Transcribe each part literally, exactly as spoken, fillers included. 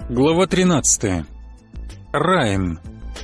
Глава тринадцатая. Райан.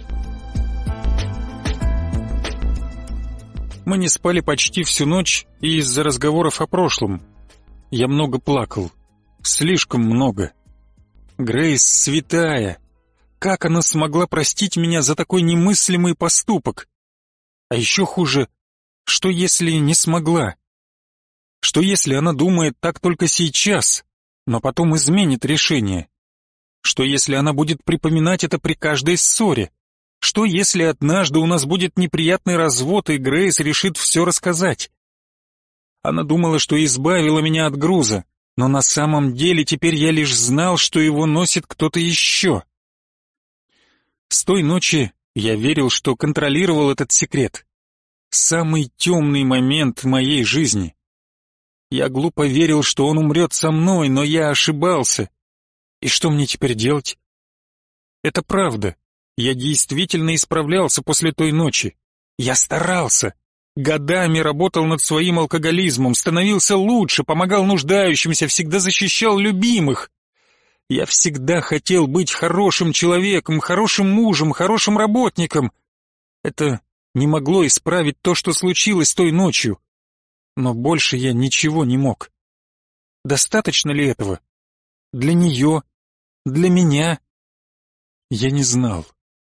Мы не спали почти всю ночь и из-за разговоров о прошлом. Я много плакал. Слишком много. Грейс святая. Как она смогла простить меня за такой немыслимый поступок? А еще хуже, что если не смогла? Что если она думает так только сейчас, но потом изменит решение? Что если она будет припоминать это при каждой ссоре? Что если однажды у нас будет неприятный развод, и Грейс решит все рассказать? Она думала, что избавила меня от груза, но на самом деле теперь я лишь знал, что его носит кто-то еще. С той ночи я верил, что контролировал этот секрет. Самый темный момент моей жизни. Я глупо верил, что он умрет со мной, но я ошибался. И что мне теперь делать? Это правда. Я действительно исправлялся после той ночи. Я старался. Годами работал над своим алкоголизмом, становился лучше, помогал нуждающимся, всегда защищал любимых. Я всегда хотел быть хорошим человеком, хорошим мужем, хорошим работником. Это не могло исправить то, что случилось той ночью. Но больше я ничего не мог. Достаточно ли этого? Для нее? Для меня? Я не знал.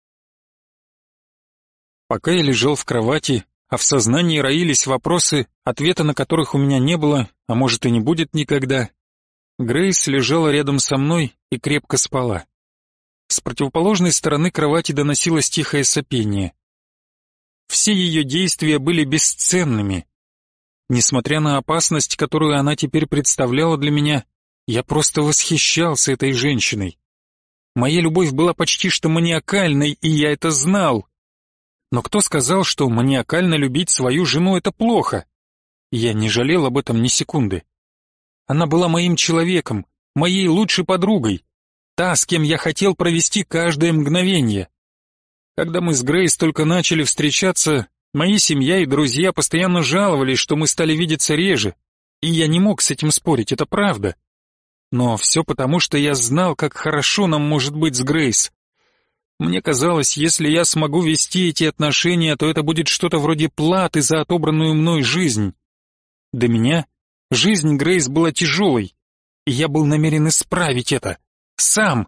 Пока я лежал в кровати, а в сознании роились вопросы, ответа на которых у меня не было, а может и не будет никогда, Грейс лежала рядом со мной и крепко спала. С противоположной стороны кровати доносилось тихое сопение. Все ее действия были бесценными. Несмотря на опасность, которую она теперь представляла для меня, я просто восхищался этой женщиной. Моя любовь была почти что маниакальной, и я это знал. Но кто сказал, что маниакально любить свою жену — это плохо? Я не жалел об этом ни секунды. Она была моим человеком, моей лучшей подругой, та, с кем я хотел провести каждое мгновение. Когда мы с Грейс только начали встречаться, мои семья и друзья постоянно жаловались, что мы стали видеться реже, и я не мог с этим спорить, это правда. Но все потому, что я знал, как хорошо нам может быть с Грейс. Мне казалось, если я смогу вести эти отношения, то это будет что-то вроде платы за отобранную мной жизнь. Для меня жизнь Грейс была тяжелой, и я был намерен исправить это. Сам.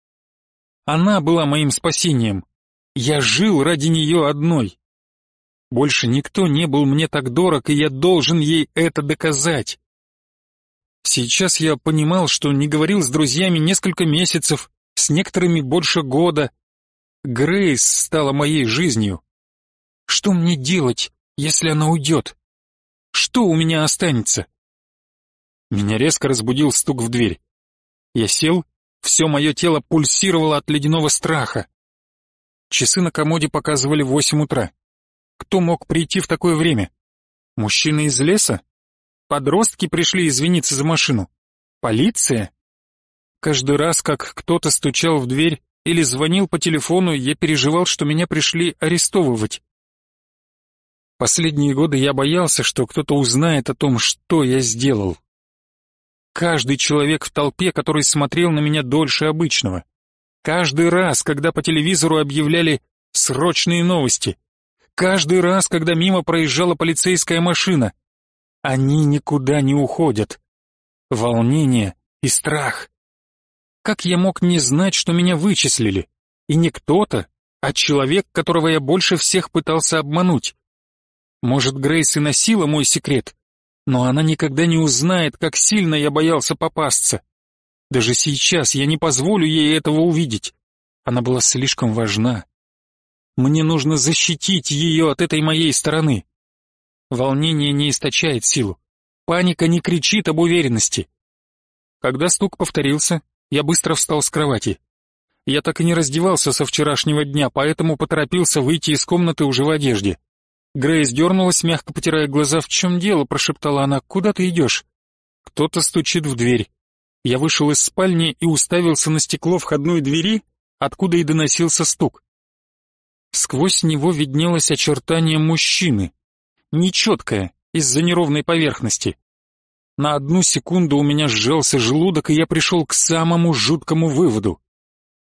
Она была моим спасением. Я жил ради нее одной. Больше никто не был мне так дорог, и я должен ей это доказать. Сейчас я понимал, что не говорил с друзьями несколько месяцев, с некоторыми больше года. Грейс стала моей жизнью. Что мне делать, если она уйдет? Что у меня останется? Меня резко разбудил стук в дверь. Я сел, все мое тело пульсировало от ледяного страха. Часы на комоде показывали восемь утра. Кто мог прийти в такое время? Мужчина из леса? Подростки пришли извиниться за машину? Полиция? Каждый раз, как кто-то стучал в дверь или звонил по телефону, я переживал, что меня пришли арестовывать. Последние годы я боялся, что кто-то узнает о том, что я сделал. Каждый человек в толпе, который смотрел на меня дольше обычного. Каждый раз, когда по телевизору объявляли «срочные новости». Каждый раз, когда мимо проезжала полицейская машина. Они никуда не уходят. Волнение и страх. Как я мог не знать, что меня вычислили? И не кто-то, а человек, которого я больше всех пытался обмануть. Может, Грейс и носила мой секрет, но она никогда не узнает, как сильно я боялся попасться. Даже сейчас я не позволю ей этого увидеть. Она была слишком важна. Мне нужно защитить ее от этой моей стороны. Волнение не источает силу. Паника не кричит об уверенности. Когда стук повторился, я быстро встал с кровати. Я так и не раздевался со вчерашнего дня, поэтому поторопился выйти из комнаты уже в одежде. Грейс дернулась, мягко потирая глаза. «В чем дело?» — прошептала она. «Куда ты идешь?» Кто-то стучит в дверь. Я вышел из спальни и уставился на стекло входной двери, откуда и доносился стук. Сквозь него виднелось очертание мужчины. Нечеткое, из-за неровной поверхности. На одну секунду у меня сжался желудок, и я пришел к самому жуткому выводу.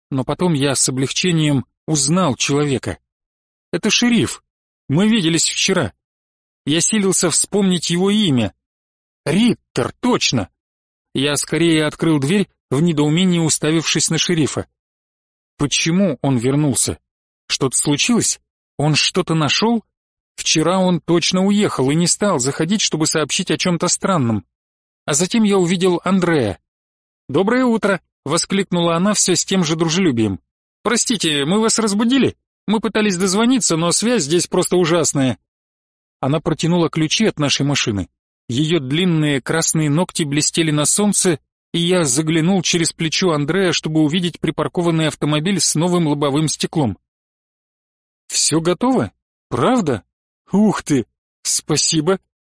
Но потом я с облегчением узнал человека. Это шериф. Мы виделись вчера. Я силился вспомнить его имя. Риттер, точно. Я скорее открыл дверь, в недоумении уставившись на шерифа. Почему он вернулся? Что-то случилось? Он что-то нашел? Вчера он точно уехал и не стал заходить, чтобы сообщить о чем-то странном. А затем я увидел Андреа. «Доброе утро!» — воскликнула она все с тем же дружелюбием. «Простите, мы вас разбудили? Мы пытались дозвониться, но связь здесь просто ужасная». Она протянула ключи от нашей машины. Ее длинные красные ногти блестели на солнце, и я заглянул через плечо Андреа, чтобы увидеть припаркованный автомобиль с новым лобовым стеклом. «Все готово? Правда? Ух ты! Спасибо!»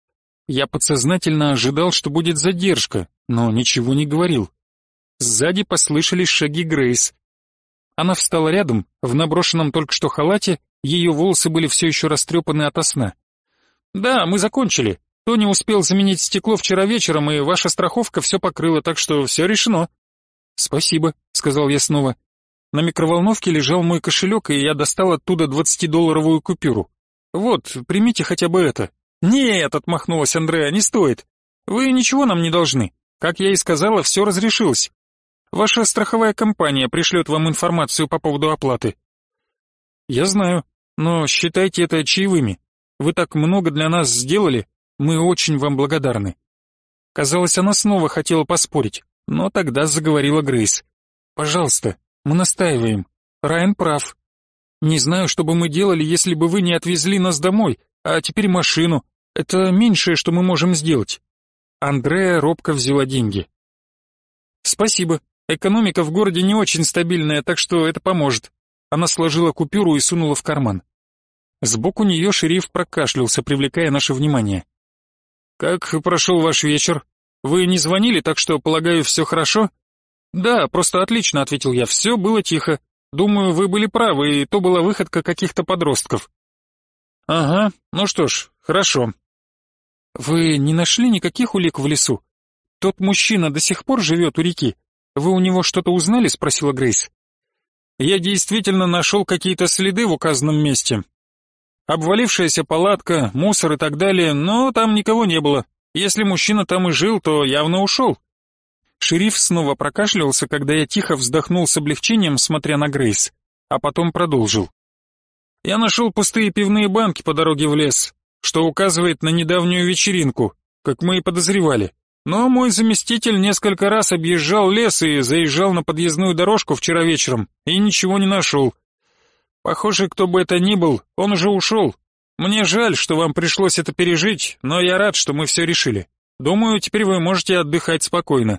Я подсознательно ожидал, что будет задержка, но ничего не говорил. Сзади послышались шаги Грейс. Она встала рядом, в наброшенном только что халате, ее волосы были все еще растрепаны ото сна. «Да, мы закончили. Тони успел заменить стекло вчера вечером, и ваша страховка все покрыла, так что все решено». «Спасибо», — сказал я снова. На микроволновке лежал мой кошелек, и я достал оттуда двадцатидолларовую купюру. «Вот, примите хотя бы это». «Нет», — отмахнулась Андреа, — «не стоит. Вы ничего нам не должны. Как я и сказала, все разрешилось. Ваша страховая компания пришлет вам информацию по поводу оплаты». «Я знаю, но считайте это чаевыми. Вы так много для нас сделали, мы очень вам благодарны». Казалось, она снова хотела поспорить, но тогда заговорила Грейс. «Пожалуйста, мы настаиваем. Райан прав. Не знаю, что бы мы делали, если бы вы не отвезли нас домой, а теперь машину. Это меньшее, что мы можем сделать». Андреа робко взяла деньги. «Спасибо. Экономика в городе не очень стабильная, так что это поможет». Она сложила купюру и сунула в карман. Сбоку нее шериф прокашлялся, привлекая наше внимание. «Как прошел ваш вечер? Вы не звонили, так что, полагаю, все хорошо?» «Да, просто отлично», — ответил я, — «все было тихо. Думаю, вы были правы, и то была выходка каких-то подростков». «Ага, ну что ж, хорошо». «Вы не нашли никаких улик в лесу? Тот мужчина до сих пор живет у реки. Вы у него что-то узнали?» — спросила Грейс. «Я действительно нашел какие-то следы в указанном месте. Обвалившаяся палатка, мусор и так далее, но там никого не было. Если мужчина там и жил, то явно ушел». Шериф снова прокашлялся, когда я тихо вздохнул с облегчением, смотря на Грейс, а потом продолжил. «Я нашел пустые пивные банки по дороге в лес, что указывает на недавнюю вечеринку, как мы и подозревали. Но мой заместитель несколько раз объезжал лес и заезжал на подъездную дорожку вчера вечером и ничего не нашел. Похоже, кто бы это ни был, он уже ушел. Мне жаль, что вам пришлось это пережить, но я рад, что мы все решили. Думаю, теперь вы можете отдыхать спокойно».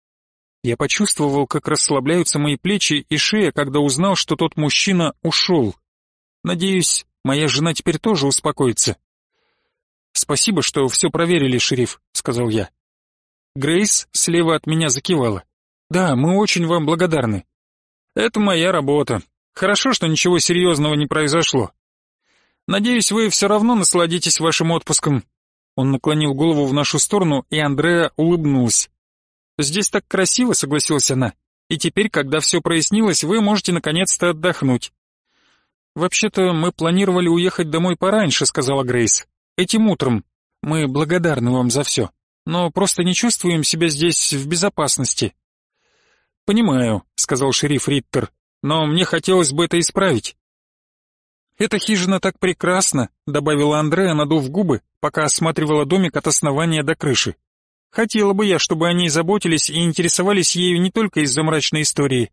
Я почувствовал, как расслабляются мои плечи и шея, когда узнал, что тот мужчина ушел. Надеюсь, моя жена теперь тоже успокоится. «Спасибо, что все проверили, шериф», — сказал я. Грейс слева от меня закивала. «Да, мы очень вам благодарны». «Это моя работа. Хорошо, что ничего серьезного не произошло. Надеюсь, вы все равно насладитесь вашим отпуском». Он наклонил голову в нашу сторону, и Андреа улыбнулась. «Здесь так красиво», — согласилась она. «И теперь, когда все прояснилось, вы можете наконец-то отдохнуть». «Вообще-то мы планировали уехать домой пораньше», — сказала Грейс. «Этим утром. Мы благодарны вам за все, но просто не чувствуем себя здесь в безопасности». «Понимаю», — сказал шериф Риттер, «но мне хотелось бы это исправить». «Эта хижина так прекрасна», — добавила Андреа, надув губы, пока осматривала домик от основания до крыши. «Хотела бы я, чтобы о ней заботились и интересовались ею не только из-за мрачной истории».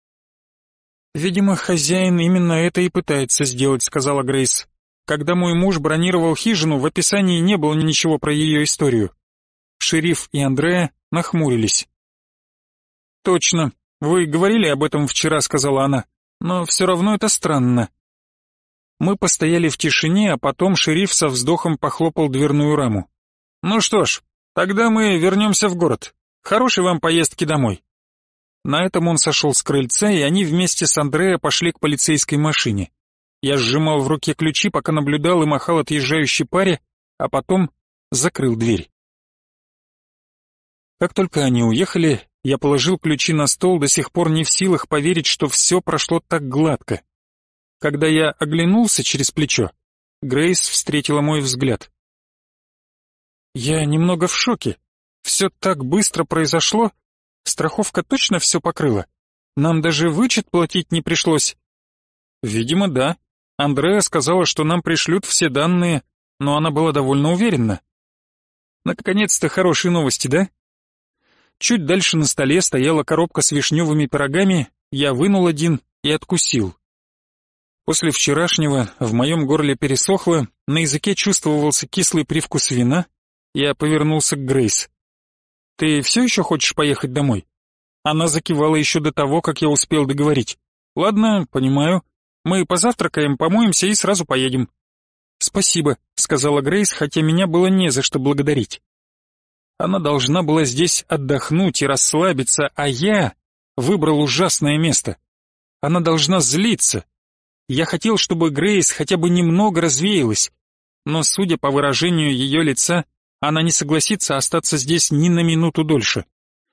«Видимо, хозяин именно это и пытается сделать», — сказала Грейс. «Когда мой муж бронировал хижину, в описании не было ничего про ее историю». Шериф и Андреа нахмурились. «Точно, вы говорили об этом вчера», — сказала она, — «но все равно это странно». Мы постояли в тишине, а потом шериф со вздохом похлопал дверную раму. «Ну что ж, тогда мы вернемся в город. Хорошей вам поездки домой». На этом он сошел с крыльца, и они вместе с Андреа пошли к полицейской машине. Я сжимал в руке ключи, пока наблюдал и махал отъезжающей паре, а потом закрыл дверь. Как только они уехали, Я положил ключи на стол, до сих пор не в силах поверить, что все прошло так гладко. Когда я оглянулся через плечо, Грейс встретила мой взгляд. Я немного в шоке. Все так быстро произошло. Страховка точно все покрыла? Нам даже вычет платить не пришлось. Видимо, да. Андреа сказала, что нам пришлют все данные, но она была довольно уверена. Наконец-то хорошие новости, да? Чуть дальше на столе стояла коробка с вишневыми пирогами, я вынул один и откусил. После вчерашнего в моем горле пересохло, на языке чувствовался кислый привкус вина, я повернулся к Грейс. «Ты все еще хочешь поехать домой?» Она закивала еще до того, как я успел договорить. «Ладно, понимаю. Мы позавтракаем, помоемся и сразу поедем». «Спасибо», — сказала Грейс, хотя меня было не за что благодарить. Она должна была здесь отдохнуть и расслабиться, а я выбрал ужасное место. Она должна злиться. Я хотел, чтобы Грейс хотя бы немного развеялась, но, судя по выражению ее лица, она не согласится остаться здесь ни на минуту дольше.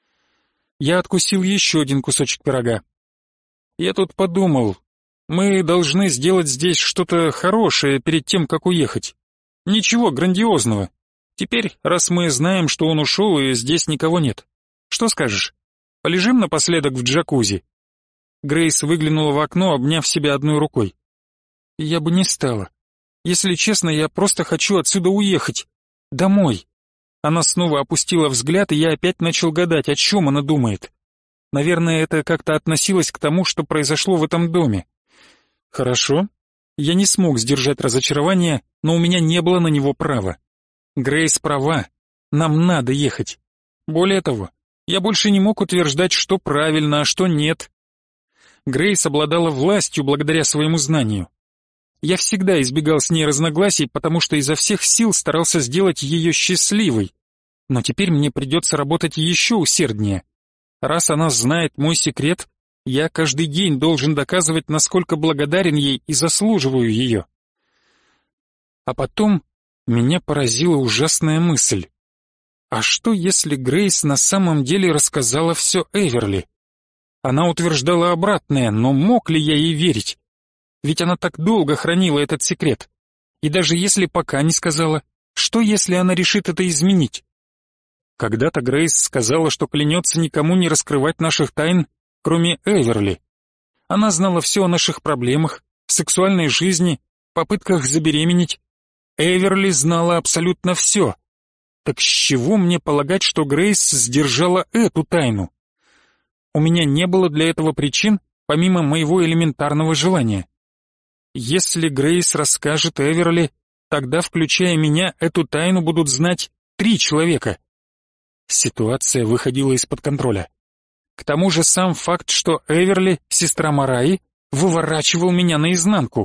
Я откусил еще один кусочек пирога. Я тут подумал, мы должны сделать здесь что-то хорошее перед тем, как уехать. Ничего грандиозного. Теперь, раз мы знаем, что он ушел и здесь никого нет. Что скажешь? Полежим напоследок в джакузи?» Грейс выглянула в окно, обняв себя одной рукой. «Я бы не стала. Если честно, я просто хочу отсюда уехать. Домой». Она снова опустила взгляд, и я опять начал гадать, о чем она думает. Наверное, это как-то относилось к тому, что произошло в этом доме. Хорошо. Я не смог сдержать разочарование, но у меня не было на него права. Грейс права. Нам надо ехать. Более того, я больше не мог утверждать, что правильно, а что нет. Грейс обладала властью благодаря своему знанию. Я всегда избегал с ней разногласий, потому что изо всех сил старался сделать ее счастливой. Но теперь мне придется работать еще усерднее. Раз она знает мой секрет, я каждый день должен доказывать, насколько благодарен ей и заслуживаю ее. А потом меня поразила ужасная мысль. А что, если Грейс на самом деле рассказала все Эверли? Она утверждала обратное, но мог ли я ей верить? Ведь она так долго хранила этот секрет. И даже если пока не сказала, что если она решит это изменить? Когда-то Грейс сказала, что клянется никому не раскрывать наших тайн, кроме Эверли. Она знала все о наших проблемах, сексуальной жизни, попытках забеременеть. Эверли знала абсолютно все. Так с чего мне полагать, что Грейс сдержала эту тайну? У меня не было для этого причин, помимо моего элементарного желания. Если Грейс расскажет Эверли, тогда, включая меня, эту тайну будут знать три человека. Ситуация выходила из-под контроля. К тому же сам факт, что Эверли, сестра Мараи, выворачивал меня наизнанку.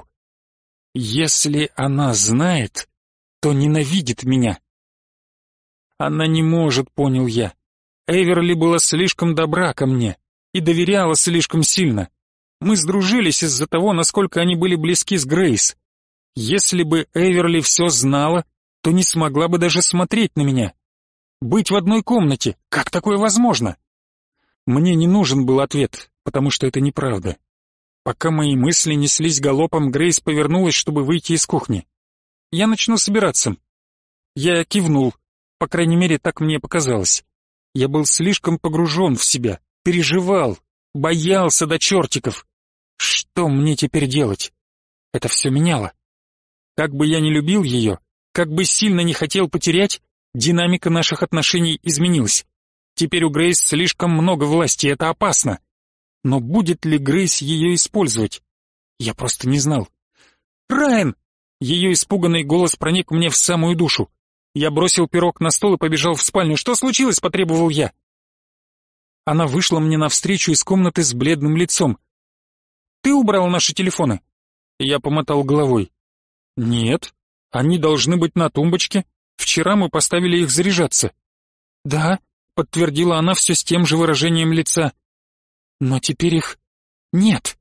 Если она знает, то ненавидит меня. Она не может, понял я. Эверли была слишком добра ко мне и доверяла слишком сильно. Мы сдружились из-за того, насколько они были близки с Грейс. Если бы Эверли все знала, то не смогла бы даже смотреть на меня. Быть в одной комнате, как такое возможно? Мне не нужен был ответ, потому что это неправда. Пока мои мысли неслись галопом, Грейс повернулась, чтобы выйти из кухни. «Я начну собираться». Я кивнул, по крайней мере, так мне показалось. Я был слишком погружен в себя, переживал, боялся до чертиков. Что мне теперь делать? Это все меняло. Как бы я ни любил ее, как бы сильно не хотел потерять, динамика наших отношений изменилась. Теперь у Грейс слишком много власти, это опасно. Но будет ли Грейс ее использовать? Я просто не знал. «Райан!» Ее испуганный голос проник мне в самую душу. Я бросил пирог на стол и побежал в спальню. «Что случилось?» — потребовал я. Она вышла мне навстречу из комнаты с бледным лицом. «Ты убрал наши телефоны?» Я помотал головой. «Нет, они должны быть на тумбочке. Вчера мы поставили их заряжаться». «Да», — подтвердила она все с тем же выражением лица. «Но теперь их нет».